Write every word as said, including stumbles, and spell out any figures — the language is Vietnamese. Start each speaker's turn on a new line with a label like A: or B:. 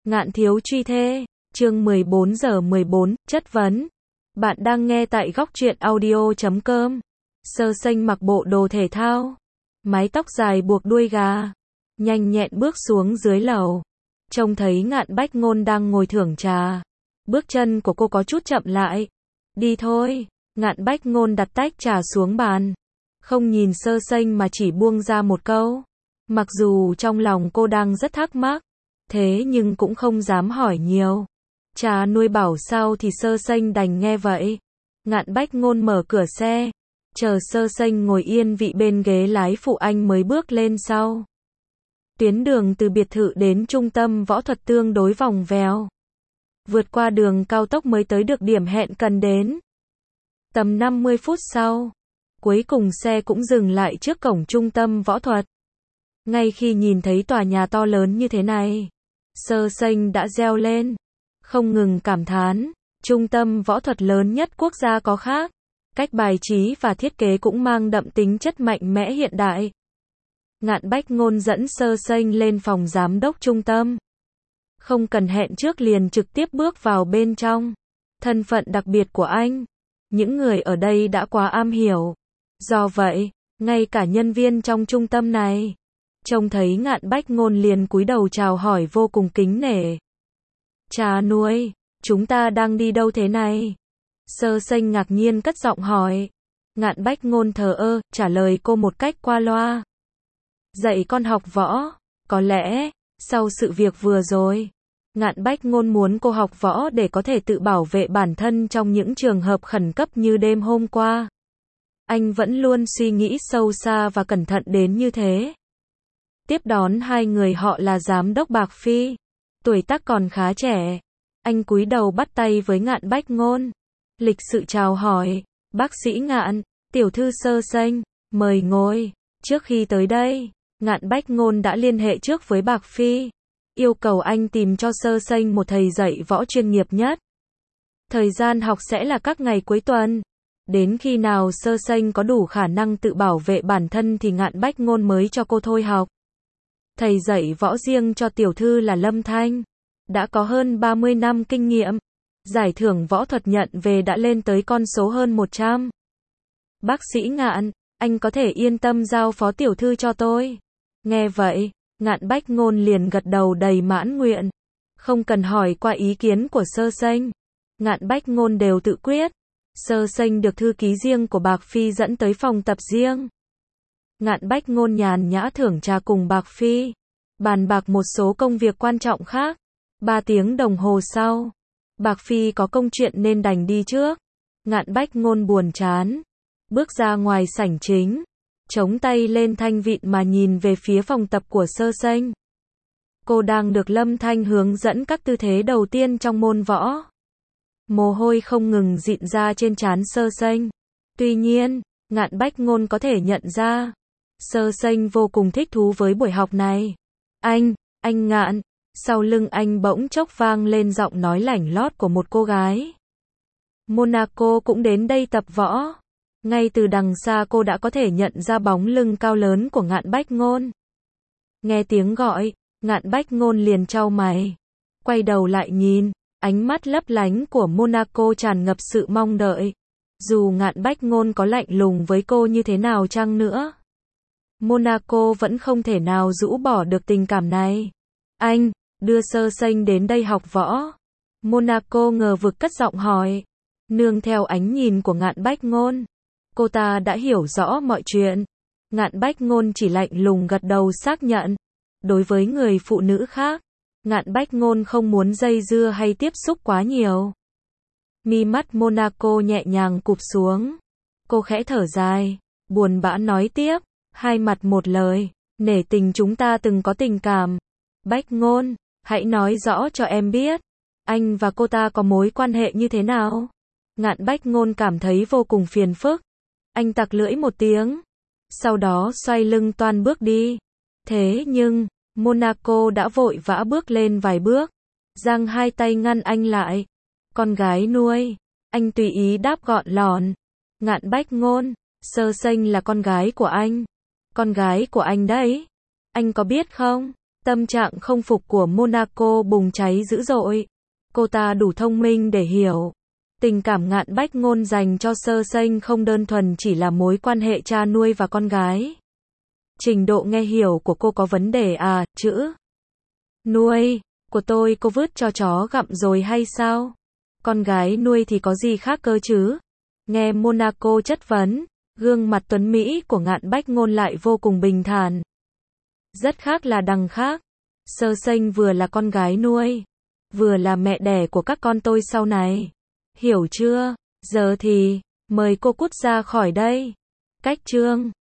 A: Ngạn thiếu truy thê, chương mười bốn giờ mười bốn, chất vấn. Bạn đang nghe tại góc truyện audio chấm com. Sơ Sênh mặc bộ đồ thể thao, mái tóc dài buộc đuôi gà, nhanh nhẹn bước xuống dưới lầu. Trông thấy Ngạn Bách Ngôn đang ngồi thưởng trà. Bước chân của cô có chút chậm lại. Đi thôi, Ngạn Bách Ngôn đặt tách trà xuống bàn. Không nhìn Sơ Sênh mà chỉ buông ra một câu. Mặc dù trong lòng cô đang rất thắc mắc, thế nhưng cũng không dám hỏi nhiều. Trà nuôi bảo sao thì Sơ Sênh đành nghe vậy. Ngạn Bách Ngôn mở cửa xe, chờ Sơ Sênh ngồi yên vị bên ghế lái phụ anh mới bước lên sau. Tuyến đường từ biệt thự đến trung tâm võ thuật tương đối vòng vèo. Vượt qua đường cao tốc mới tới được điểm hẹn cần đến. Tầm năm mươi phút sau, cuối cùng xe cũng dừng lại trước cổng trung tâm võ thuật. Ngay khi nhìn thấy tòa nhà to lớn như thế này, Sơ Sênh đã reo lên, không ngừng cảm thán, trung tâm võ thuật lớn nhất quốc gia có khác, cách bài trí và thiết kế cũng mang đậm tính chất mạnh mẽ hiện đại. Ngạn Bách Ngôn dẫn Sơ Sênh lên phòng giám đốc trung tâm. Không cần hẹn trước liền trực tiếp bước vào bên trong. Thân phận đặc biệt của anh, những người ở đây đã quá am hiểu. Do vậy, ngay cả nhân viên trong trung tâm này, trông thấy Ngạn Bách Ngôn liền cúi đầu chào hỏi vô cùng kính nể. Trà nuôi, chúng ta đang đi đâu thế này? Sơ Sênh ngạc nhiên cất giọng hỏi. Ngạn Bách Ngôn thờ ơ, trả lời cô một cách qua loa. Dạy con học võ, có lẽ, sau sự việc vừa rồi, Ngạn Bách Ngôn muốn cô học võ để có thể tự bảo vệ bản thân trong những trường hợp khẩn cấp như đêm hôm qua. Anh vẫn luôn suy nghĩ sâu xa và cẩn thận đến như thế. Tiếp đón hai người họ là giám đốc Bạc Phi, tuổi tác còn khá trẻ. Anh cúi đầu bắt tay với Ngạn Bách Ngôn, lịch sự chào hỏi, bác sĩ Ngạn, tiểu thư Sơ Sênh, mời ngồi. Trước khi tới đây, Ngạn Bách Ngôn đã liên hệ trước với Bạc Phi, yêu cầu anh tìm cho Sơ Sênh một thầy dạy võ chuyên nghiệp nhất. Thời gian học sẽ là các ngày cuối tuần. Đến khi nào Sơ Sênh có đủ khả năng tự bảo vệ bản thân thì Ngạn Bách Ngôn mới cho cô thôi học. Thầy dạy võ riêng cho tiểu thư là Lâm Thanh, đã có hơn ba mươi năm kinh nghiệm. Giải thưởng võ thuật nhận về đã lên tới con số hơn một trăm. Bác sĩ Ngạn, anh có thể yên tâm giao phó tiểu thư cho tôi. Nghe vậy, Ngạn Bách Ngôn liền gật đầu đầy mãn nguyện. Không cần hỏi qua ý kiến của Sơ Sênh, Ngạn Bách Ngôn đều tự quyết. Sơ Sênh được thư ký riêng của Bạc Phi dẫn tới phòng tập riêng. Ngạn Bách Ngôn nhàn nhã thưởng trà cùng Bạc Phi, bàn bạc một số công việc quan trọng khác. Ba tiếng đồng hồ sau, Bạc Phi có công chuyện nên đành đi trước. Ngạn Bách Ngôn buồn chán, bước ra ngoài sảnh chính, chống tay lên thanh vịn mà nhìn về phía phòng tập của Sơ Sênh. Cô đang được Lâm Thanh hướng dẫn các tư thế đầu tiên trong môn võ. Mồ hôi không ngừng rịn ra trên trán Sơ Sênh. Tuy nhiên, Ngạn Bách Ngôn có thể nhận ra, Sơ Sênh vô cùng thích thú với buổi học này. Anh, anh Ngạn, sau lưng anh bỗng chốc vang lên giọng nói lảnh lót của một cô gái. Monaco cũng đến đây tập võ. Ngay từ đằng xa cô đã có thể nhận ra bóng lưng cao lớn của Ngạn Bách Ngôn. Nghe tiếng gọi, Ngạn Bách Ngôn liền chau mày, quay đầu lại nhìn, ánh mắt lấp lánh của Monaco tràn ngập sự mong đợi. Dù Ngạn Bách Ngôn có lạnh lùng với cô như thế nào chăng nữa, Monaco vẫn không thể nào rũ bỏ được tình cảm này. Anh, đưa Sơ Sênh đến đây học võ. Monaco ngờ vực cất giọng hỏi. Nương theo ánh nhìn của Ngạn Bách Ngôn, cô ta đã hiểu rõ mọi chuyện. Ngạn Bách Ngôn chỉ lạnh lùng gật đầu xác nhận. Đối với người phụ nữ khác, Ngạn Bách Ngôn không muốn dây dưa hay tiếp xúc quá nhiều. Mi mắt Monaco nhẹ nhàng cụp xuống. Cô khẽ thở dài, buồn bã nói tiếp, hai mặt một lời, nể tình chúng ta từng có tình cảm. Bách Ngôn, hãy nói rõ cho em biết, anh và cô ta có mối quan hệ như thế nào? Ngạn Bách Ngôn cảm thấy vô cùng phiền phức. Anh tặc lưỡi một tiếng, sau đó xoay lưng toan bước đi. Thế nhưng, Monaco đã vội vã bước lên vài bước, giang hai tay ngăn anh lại. Con gái nuôi, anh tùy ý đáp gọn lọn. Ngạn Bách Ngôn, Sơ Sênh là con gái của anh. Con gái của anh đấy. Anh có biết không? Tâm trạng không phục của Monaco bùng cháy dữ dội. Cô ta đủ thông minh để hiểu. Tình cảm Ngạn Bách Ngôn dành cho Sơ Sênh không đơn thuần chỉ là mối quan hệ cha nuôi và con gái. Trình độ nghe hiểu của cô có vấn đề à, chữ nuôi của tôi cô vứt cho chó gặm rồi hay sao? Con gái nuôi thì có gì khác cơ chứ? Nghe Monaco chất vấn, gương mặt tuấn Mỹ của Ngạn Bách Ngôn lại vô cùng bình thản. Rất khác là đằng khác. Sơ Sênh vừa là con gái nuôi, vừa là mẹ đẻ của các con tôi sau này. Hiểu chưa? Giờ thì, mời cô cút ra khỏi đây. Cách chương